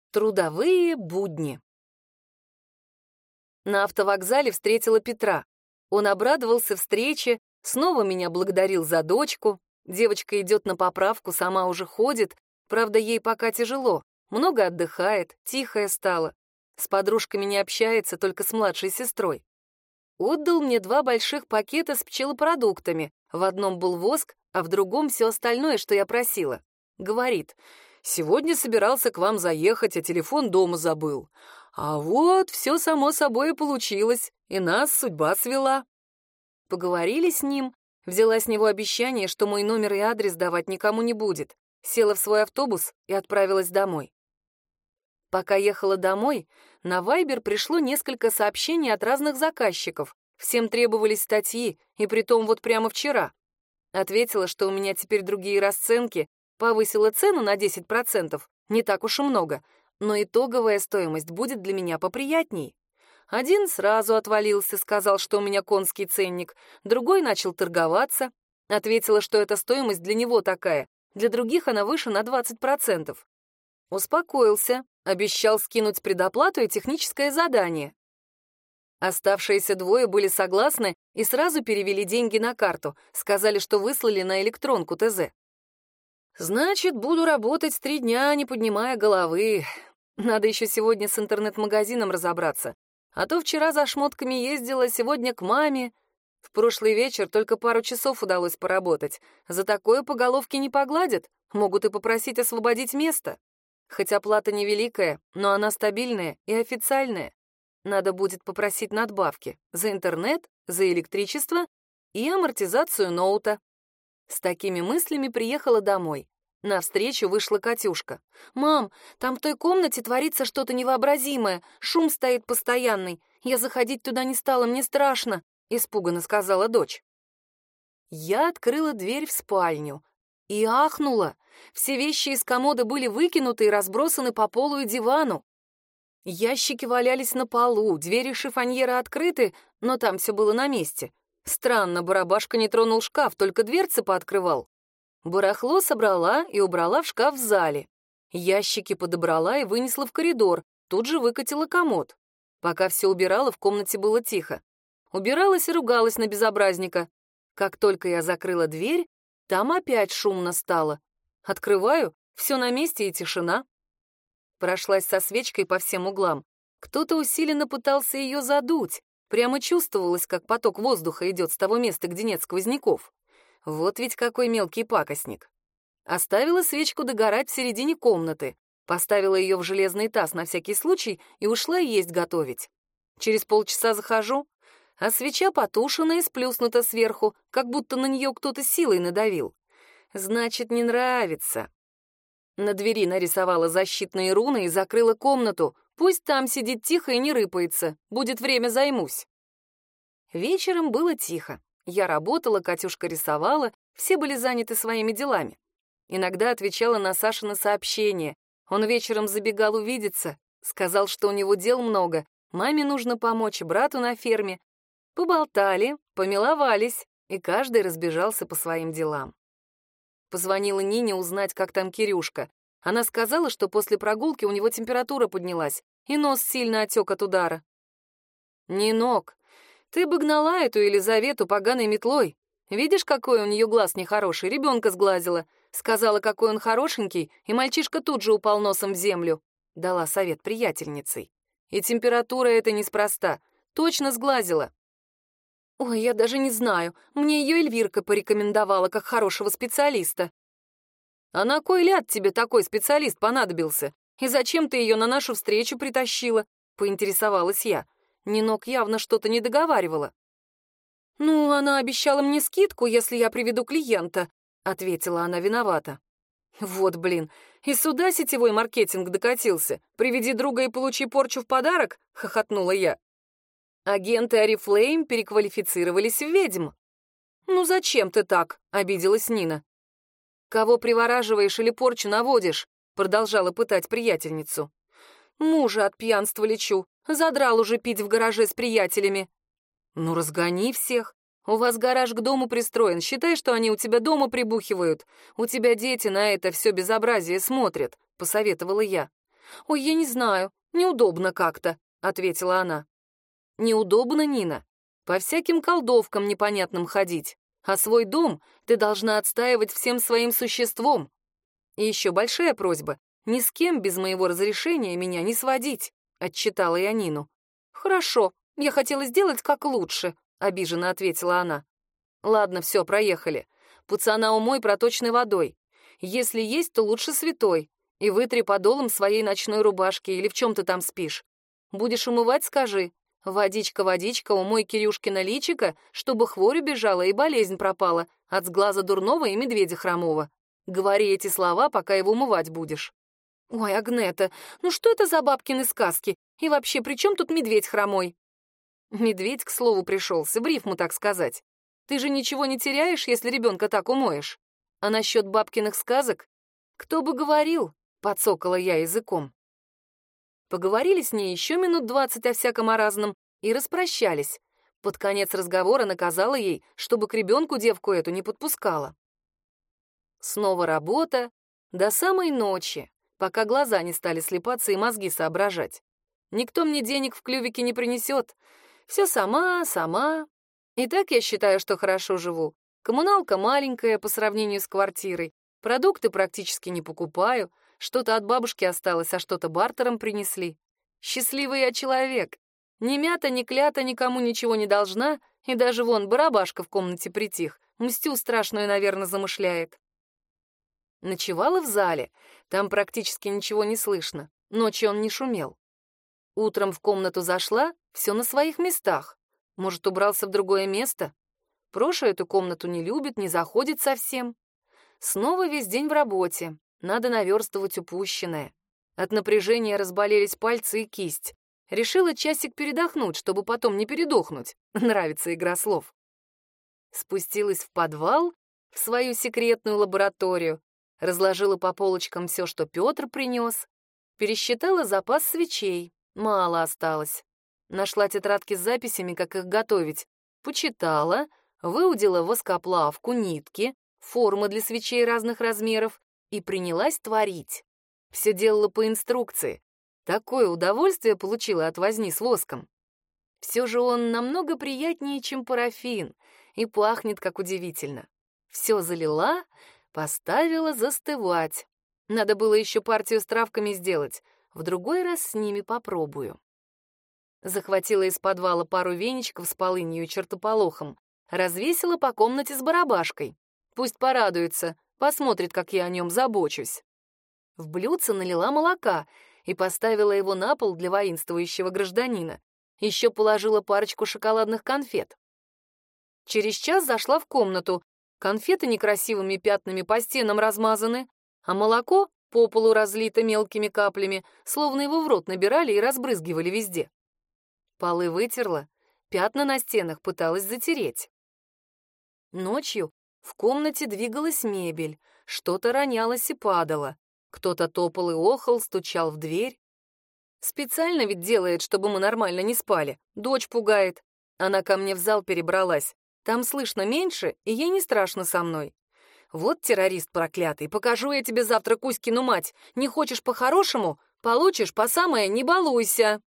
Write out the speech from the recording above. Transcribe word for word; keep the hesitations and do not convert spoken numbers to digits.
Трудовые будни. На автовокзале встретила Петра. Он обрадовался встрече, снова меня благодарил за дочку. Девочка идет на поправку, сама уже ходит. Правда, ей пока тяжело. Много отдыхает, тихая стала. С подружками не общается, только с младшей сестрой. Отдал мне два больших пакета с пчелопродуктами. В одном был воск, а в другом все остальное, что я просила. Говорит: «Сегодня собирался к вам заехать, а телефон дома забыл. А вот все само собой и получилось, и нас судьба свела». Поговорили с ним, взяла с него обещание, что мой номер и адрес давать никому не будет. Села в свой автобус и отправилась домой. Пока ехала домой, на Вайбер пришло несколько сообщений от разных заказчиков. Всем требовались статьи, и притом вот прямо вчера. Ответила, что у меня теперь другие расценки, повысила цену на десять процентов, не так уж и много, но итоговая стоимость будет для меня поприятней. Один сразу отвалился, сказал, что у меня конский ценник, другой начал торговаться. Ответила, что эта стоимость для него такая, для других она выше на двадцать процентов. Успокоился, обещал скинуть предоплату и техническое задание. Оставшиеся двое были согласны и сразу перевели деньги на карту, сказали, что выслали на электронку ТЗ. Значит, буду работать три дня, не поднимая головы. Надо еще сегодня с интернет-магазином разобраться. А то вчера за шмотками ездила, сегодня к маме. В прошлый вечер только пару часов удалось поработать. За такое по головке не погладят, могут и попросить освободить место. Хоть оплата невеликая, но она стабильная и официальная. Надо будет попросить надбавки за интернет, за электричество и амортизацию ноута. С такими мыслями приехала домой. Навстречу вышла Катюшка. «Мам, там в той комнате творится что-то невообразимое. Шум стоит постоянный. Я заходить туда не стала, мне страшно», — испуганно сказала дочь. Я открыла дверь в спальню и ахнула. Все вещи из комода были выкинуты и разбросаны по полу и дивану. Ящики валялись на полу, двери шифоньера открыты, но там все было на месте. Странно, барабашка не тронул шкаф, только дверцы пооткрывал. Барахло собрала и убрала в шкаф в зале. Ящики подобрала и вынесла в коридор, тут же выкатила комод. Пока все убирала, в комнате было тихо. Убиралась и ругалась на безобразника. Как только я закрыла дверь, там опять шумно стало. Открываю, все на месте и тишина. Прошлась со свечкой по всем углам. Кто-то усиленно пытался ее задуть. Прямо чувствовалось, как поток воздуха идет с того места, где нет сквозняков. Вот ведь какой мелкий пакостник. Оставила свечку догорать в середине комнаты, поставила ее в железный таз на всякий случай и ушла есть готовить. Через полчаса захожу, а свеча потушена и сплюснута сверху, как будто на нее кто-то силой надавил. Значит, не нравится. На двери нарисовала защитные руны и закрыла комнату. Пусть там сидит тихо и не рыпается. Будет время, займусь. Вечером было тихо. Я работала, Катюшка рисовала, все были заняты своими делами. Иногда отвечала на Сашины сообщения. Он вечером забегал увидеться, сказал, что у него дел много, маме нужно помочь, брату на ферме. Поболтали, помиловались, и каждый разбежался по своим делам. Позвонила Нине узнать, как там Кирюшка. Она сказала, что после прогулки у него температура поднялась, и нос сильно отек от удара. «Нинок, ты бы гнала эту Елизавету поганой метлой. Видишь, какой у нее глаз нехороший, ребенка сглазила. Сказала, какой он хорошенький, и мальчишка тут же упал носом в землю», — дала совет приятельницей. «И температура эта неспроста, точно сглазила». «Ой, я даже не знаю, мне ее Эльвирка порекомендовала как хорошего специалиста». «А на кой ляд тебе такой специалист понадобился? И зачем ты ее на нашу встречу притащила?» — поинтересовалась я. Нинок явно что-то не договаривала. «Ну, она обещала мне скидку, если я приведу клиента», — ответила она виновата. «Вот, блин, и сюда сетевой маркетинг докатился. Приведи друга и получи порчу в подарок?» — хохотнула я. Агенты Oriflame переквалифицировались в ведьм. «Ну зачем ты так?» — обиделась Нина. «Кого привораживаешь или порчу наводишь?» — продолжала пытать приятельницу. «Мужа от пьянства лечу. Задрал уже пить в гараже с приятелями». «Ну разгони всех. У вас гараж к дому пристроен. Считай, что они у тебя дома прибухивают. У тебя дети на это все безобразие смотрят», — посоветовала я. «Ой, я не знаю, неудобно как-то», — ответила она. «Неудобно, Нина, по всяким колдовкам непонятным ходить, а свой дом ты должна отстаивать всем своим существом. И еще большая просьба, ни с кем без моего разрешения меня не сводить», — отчитала я Нину. «Хорошо, я хотела сделать как лучше», — обиженно ответила она. «Ладно, все, проехали. Пацана умой проточной водой. Если есть, то лучше святой. И вытри подолом своей ночной рубашки или в чем ты там спишь. Будешь умывать, скажи. Водичка, водичка, умой Кирюшкина личико, чтобы хворь убежала и болезнь пропала от сглаза дурного и медведя хромого. Говори эти слова, пока его умывать будешь». «Ой, Агнета, ну что это за бабкины сказки? И вообще, при чем тут медведь хромой?» «Медведь, к слову, пришелся, в рифму, так сказать. Ты же ничего не теряешь, если ребенка так умоешь. А насчет бабкиных сказок? Кто бы говорил?» — подсокала я языком. Поговорили с ней еще минут двадцать о всяком о разном и распрощались. Под конец разговора наказала ей, чтобы к ребенку девку эту не подпускала. Снова работа до самой ночи, пока глаза не стали слепаться и мозги соображать. Никто мне денег в клювике не принесет. Все сама, сама. И так я считаю, что хорошо живу. Коммуналка маленькая по сравнению с квартирой. Продукты практически не покупаю. Что-то от бабушки осталось, а что-то бартером принесли. Счастливый я человек. Ни мята, ни клята никому ничего не должна, и даже вон барабашка в комнате притих. Мстю страшную, наверное, замышляет. Ночевала в зале. Там практически ничего не слышно. Ночью он не шумел. Утром в комнату зашла, все на своих местах. Может, убрался в другое место? Проша эту комнату не любит, не заходит совсем. Снова весь день в работе. Надо наверстывать упущенное. От напряжения разболелись пальцы и кисть. Решила часик передохнуть, чтобы потом не передохнуть. Нравится игра слов. Спустилась в подвал, в свою секретную лабораторию, разложила по полочкам все, что Петр принес, пересчитала запас свечей. Мало осталось. Нашла тетрадки с записями, как их готовить. Почитала, выудила воскоплавку, нитки, формы для свечей разных размеров и принялась творить. Все делала по инструкции. Такое удовольствие получила от возни с воском. Все же он намного приятнее, чем парафин, и пахнет как удивительно. Все залила, поставила застывать. Надо было еще партию с травками сделать. В другой раз с ними попробую. Захватила из подвала пару веничков с полынью и чертополохом, развесила по комнате с барабашкой. Пусть порадуется, посмотрит, как я о нем забочусь. В блюдце налила молока и поставила его на пол для воинствующего гражданина. Еще положила парочку шоколадных конфет. Через час зашла в комнату. Конфеты некрасивыми пятнами по стенам размазаны, а молоко по полу разлито мелкими каплями, словно его в рот набирали и разбрызгивали везде. Полы вытерла, пятна на стенах пыталась затереть. Ночью в комнате двигалась мебель, что-то ронялось и падало. Кто-то топал и охал, стучал в дверь. Специально ведь делает, чтобы мы нормально не спали. Дочь пугает. Она ко мне в зал перебралась. Там слышно меньше, и ей не страшно со мной. Вот террорист проклятый, покажу я тебе завтра Кузькину мать. Не хочешь по-хорошему? Получишь по самое «не балуйся».